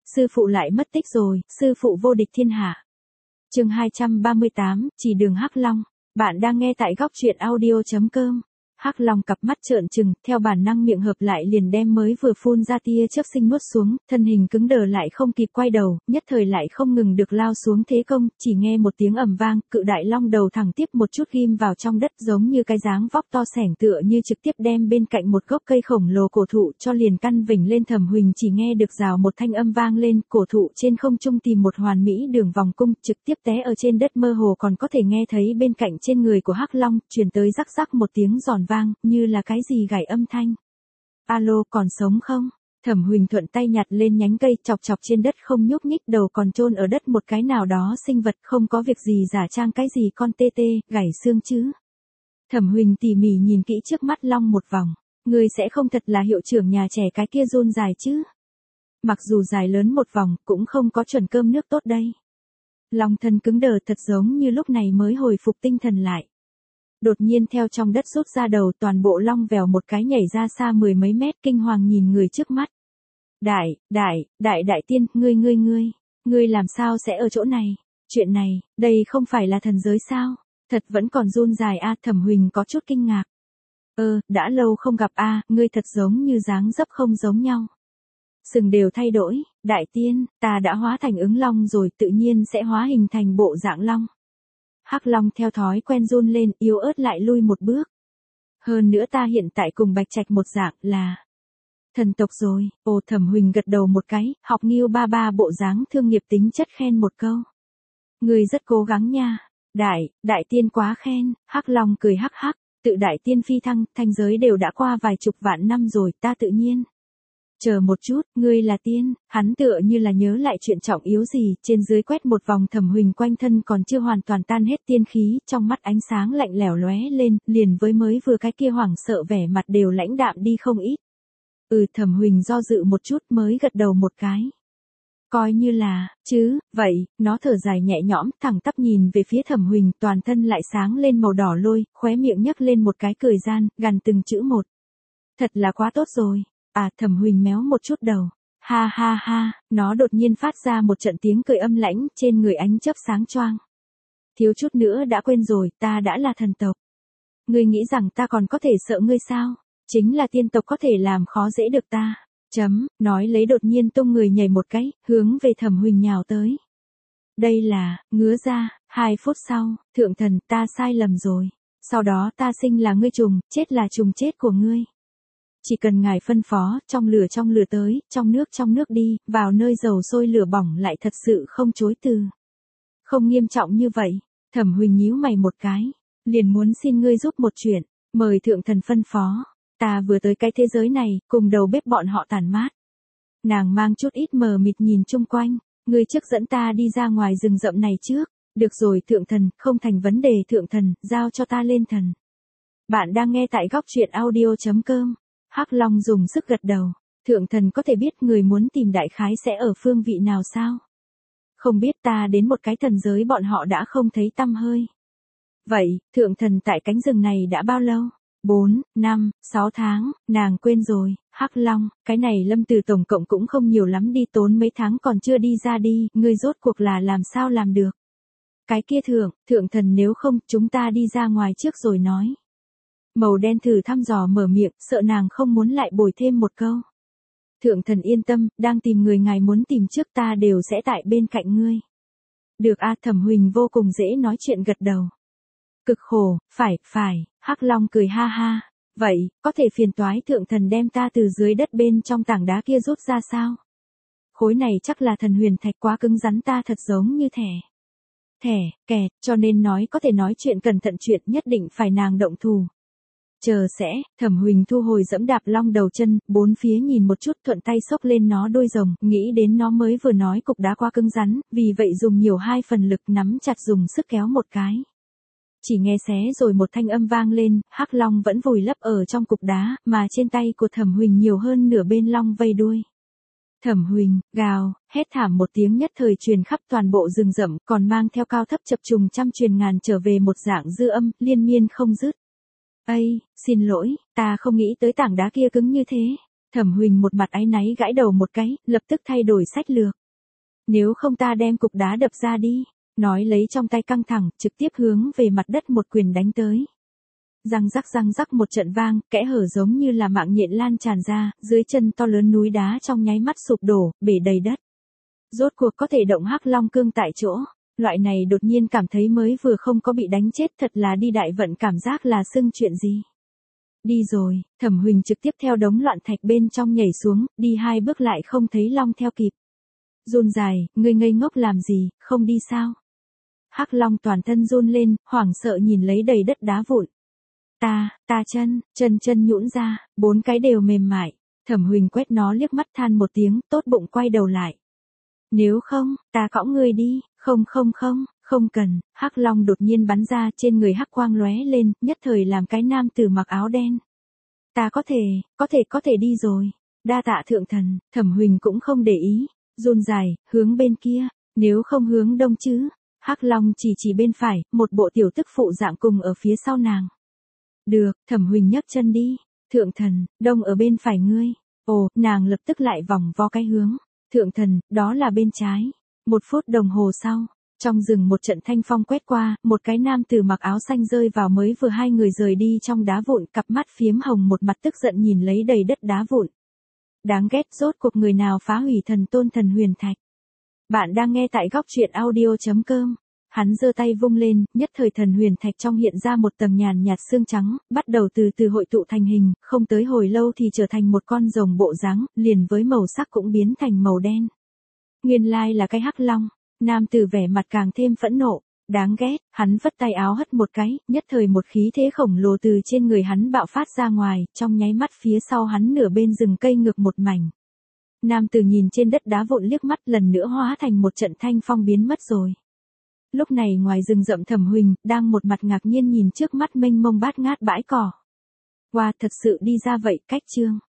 sư phụ lại mất tích rồi, sư phụ vô địch thiên hạ. Chương 238, chỉ đường Hắc Long. Bạn đang nghe tại góc truyện audio.com. Hắc Long cặp mắt trợn trừng, theo bản năng miệng hợp lại liền đem mới vừa phun ra tia chớp sinh nuốt xuống, thân hình cứng đờ lại không kịp quay đầu, nhất thời lại không ngừng được lao xuống thế công, chỉ nghe một tiếng ầm vang, cự đại long đầu thẳng tiếp một chút ghim vào trong đất giống như cái dáng vóc to sẻng tựa như trực tiếp đem bên cạnh một gốc cây khổng lồ cổ thụ cho liền căn vỉnh lên. Thẩm Huỳnh chỉ nghe được rào một thanh âm vang lên, cổ thụ trên không trung tìm một hoàn mỹ đường vòng cung, trực tiếp té ở trên đất, mơ hồ còn có thể nghe thấy bên cạnh trên người của Hắc Long truyền tới rắc rắc một tiếng giòn vang, như là cái gì gảy âm thanh. Alo, còn sống không? Thẩm Huỳnh thuận tay nhặt lên nhánh cây, chọc chọc trên đất không nhúc nhích, đầu còn chôn ở đất một cái nào đó sinh vật, không có việc gì, giả trang cái gì con tê tê, gảy xương chứ. Thẩm Huỳnh tỉ mỉ nhìn kỹ trước mắt long một vòng, người sẽ không thật là hiệu trưởng nhà trẻ cái kia run dài chứ? Mặc dù dài lớn một vòng, cũng không có chuẩn cơm nước tốt đây. Long thân cứng đờ thật giống như lúc này mới hồi phục tinh thần lại. Đột nhiên theo trong đất rút ra đầu, toàn bộ long vèo một cái nhảy ra xa mười mấy mét, kinh hoàng nhìn người trước mắt. Đại tiên, ngươi làm sao sẽ ở chỗ này? Chuyện này, đây không phải là thần giới sao? Thật vẫn còn run dài a. Thẩm Huỳnh có chút kinh ngạc. Đã lâu không gặp a, ngươi thật giống như dáng dấp không giống nhau. Sừng đều thay đổi, đại tiên, ta đã hóa thành ứng long rồi, tự nhiên sẽ hóa hình thành bộ dạng long. Hắc Long theo thói quen run lên, yếu ớt lại lui một bước. Hơn nữa ta hiện tại cùng Bạch Trạch một dạng, là thần tộc rồi. Thẩm Huỳnh gật đầu một cái, học Nghiêu ba ba bộ dáng thương nghiệp tính chất khen một câu. Người rất cố gắng nha. Đại tiên quá khen. Hắc Long cười hắc hắc, tự đại tiên phi thăng, thanh giới đều đã qua vài chục vạn năm rồi, ta tự nhiên. Chờ một chút, ngươi là tiên. Hắn tựa như là nhớ lại chuyện trọng yếu gì, trên dưới quét một vòng. Thẩm Huỳnh quanh thân còn chưa hoàn toàn tan hết tiên khí, trong mắt ánh sáng lạnh lẽo lóe lên, liền với mới vừa cái kia hoảng sợ vẻ mặt đều lãnh đạm đi không ít. Thẩm Huỳnh do dự một chút mới gật đầu một cái. Coi như là, chứ, vậy, nó thở dài nhẹ nhõm, thẳng tắp nhìn về phía Thẩm Huỳnh, toàn thân lại sáng lên màu đỏ lôi, khóe miệng nhấc lên một cái cười gian, gằn từng chữ một. Thật là quá tốt rồi. Thẩm Huỳnh méo một chút đầu. Ha ha ha, nó đột nhiên phát ra một trận tiếng cười âm lãnh, trên người ánh chớp sáng choang. Thiếu chút nữa đã quên rồi, ta đã là thần tộc. Ngươi nghĩ rằng ta còn có thể sợ ngươi sao? Chính là tiên tộc có thể làm khó dễ được ta. Nói lấy đột nhiên tung người nhảy một cái, hướng về Thẩm Huỳnh nhào tới. Đây là, ngứa ra. 2 phút sau, thượng thần, ta sai lầm rồi. Sau đó ta sinh là ngươi trùng, chết là trùng chết của ngươi. Chỉ cần ngài phân phó, trong lửa tới, trong nước đi, vào nơi dầu sôi lửa bỏng lại thật sự không chối từ. Không nghiêm trọng như vậy. Thẩm Huỳnh nhíu mày một cái, liền muốn xin ngươi giúp một chuyện, mời thượng thần phân phó. Ta vừa tới cái thế giới này, cùng đầu bếp bọn họ tản mát. Nàng mang chút ít mờ mịt nhìn chung quanh, ngươi trước dẫn ta đi ra ngoài rừng rậm này trước. Được rồi thượng thần, không thành vấn đề thượng thần, giao cho ta lên thần. Bạn đang nghe tại góc truyện audio.com. Hắc Long dùng sức gật đầu. Thượng thần có thể biết người muốn tìm đại khái sẽ ở phương vị nào sao? Không biết, ta đến một cái thần giới bọn họ đã không thấy tăm hơi. Vậy, thượng thần tại cánh rừng này đã bao lâu? 4, 5, 6 tháng, nàng quên rồi. Hắc Long, cái này Lâm Từ tổng cộng cũng không nhiều lắm đi, tốn mấy tháng còn chưa đi ra đi, ngươi rốt cuộc là làm sao làm được? Cái kia thượng thần nếu không, chúng ta đi ra ngoài trước rồi nói. Màu đen thử thăm dò mở miệng, sợ nàng không muốn lại bồi thêm một câu. Thượng thần yên tâm, đang tìm người ngài muốn tìm trước, ta đều sẽ tại bên cạnh ngươi. Được Thẩm Huỳnh vô cùng dễ nói chuyện gật đầu. Cực khổ, phải, Hắc Long cười ha ha. Vậy, có thể phiền toái thượng thần đem ta từ dưới đất bên trong tảng đá kia rút ra sao? Khối này chắc là thần huyền thạch, quá cứng rắn, ta thật giống như kẹt, cho nên nói có thể nói chuyện cẩn thận, chuyện nhất định phải nàng động thủ. Chờ sẽ. Thẩm Huỳnh thu hồi dẫm đạp long đầu chân, bốn phía nhìn một chút, thuận tay xốc lên nó đôi rồng, nghĩ đến nó mới vừa nói cục đá quá cứng rắn, vì vậy dùng nhiều 2 phần lực nắm chặt, dùng sức kéo một cái. Chỉ nghe xé rồi một thanh âm vang lên, Hắc Long vẫn vùi lấp ở trong cục đá, mà trên tay của Thẩm Huỳnh nhiều hơn nửa bên long vây đuôi. Thẩm Huỳnh, gào, hét thảm một tiếng nhất thời truyền khắp toàn bộ rừng rậm, còn mang theo cao thấp chập trùng trăm truyền ngàn trở về một dạng dư âm, liên miên không dứt. Xin lỗi, ta không nghĩ tới tảng đá kia cứng như thế. Thẩm Huỳnh một mặt áy náy gãi đầu một cái, lập tức thay đổi sách lược. Nếu không ta đem cục đá đập ra đi, nói lấy trong tay căng thẳng, trực tiếp hướng về mặt đất một quyền đánh tới. Răng rắc một trận vang, kẽ hở giống như là mạng nhện lan tràn ra, dưới chân to lớn núi đá trong nháy mắt sụp đổ, bể đầy đất. Rốt cuộc có thể động Hắc Long Cương tại chỗ, loại này đột nhiên cảm thấy mới vừa không có bị đánh chết, thật là đi đại vận cảm giác là xưng chuyện gì. Đi rồi, Thẩm Huỳnh trực tiếp theo đống loạn thạch bên trong nhảy xuống, đi 2 bước lại không thấy Long theo kịp. Run dài, ngươi ngây ngốc làm gì, không đi sao? Hắc Long toàn thân run lên, hoảng sợ nhìn lấy đầy đất đá vụn. Ta chân nhũn ra, 4 cái đều mềm mại. Thẩm Huỳnh quét nó liếc mắt than một tiếng, tốt bụng quay đầu lại. Nếu không, ta cõng ngươi đi, không cần. Hắc Long đột nhiên bắn ra, trên người hắc quang lóe lên, nhất thời làm cái nam tử mặc áo đen. Ta có thể đi rồi. Đa tạ thượng thần. Thẩm Huỳnh cũng không để ý, run dài, hướng bên kia, nếu không hướng đông chứ. Hắc Long chỉ bên phải, một bộ tiểu tức phụ dạng cùng ở phía sau nàng. Được, Thẩm Huỳnh nhấc chân đi. Thượng thần, đông ở bên phải ngươi. Ồ, nàng lập tức lại vòng vo cái hướng. Thượng thần, đó là bên trái. 1 phút đồng hồ sau, trong rừng một trận thanh phong quét qua, một cái nam tử mặc áo xanh rơi vào mới vừa 2 người rời đi trong đá vụn, cặp mắt phiếm hồng một mặt tức giận nhìn lấy đầy đất đá vụn. Đáng ghét, rốt cuộc người nào phá hủy thần tôn thần huyền thạch. Bạn đang nghe tại góc truyện audio.com. Hắn giơ tay vung lên, nhất thời thần huyền thạch trong hiện ra một tầng nhàn nhạt xương trắng, bắt đầu từ từ hội tụ thành hình, không tới hồi lâu thì trở thành một con rồng bộ dáng, liền với màu sắc cũng biến thành màu đen. Nguyên lai là cái Hắc Long. Nam tử vẻ mặt càng thêm phẫn nộ. Đáng ghét, hắn vất tay áo hất một cái, nhất thời một khí thế khổng lồ từ trên người hắn bạo phát ra ngoài, trong nháy mắt phía sau hắn nửa bên rừng cây ngược một mảnh. Nam tử nhìn trên đất đá vụn liếc mắt, lần nữa hóa thành một trận thanh phong biến mất rồi. Lúc này ngoài rừng rậm Thẩm Huỳnh, đang một mặt ngạc nhiên nhìn trước mắt mênh mông bát ngát bãi cỏ. Wow, thật sự đi ra vậy, cách chương.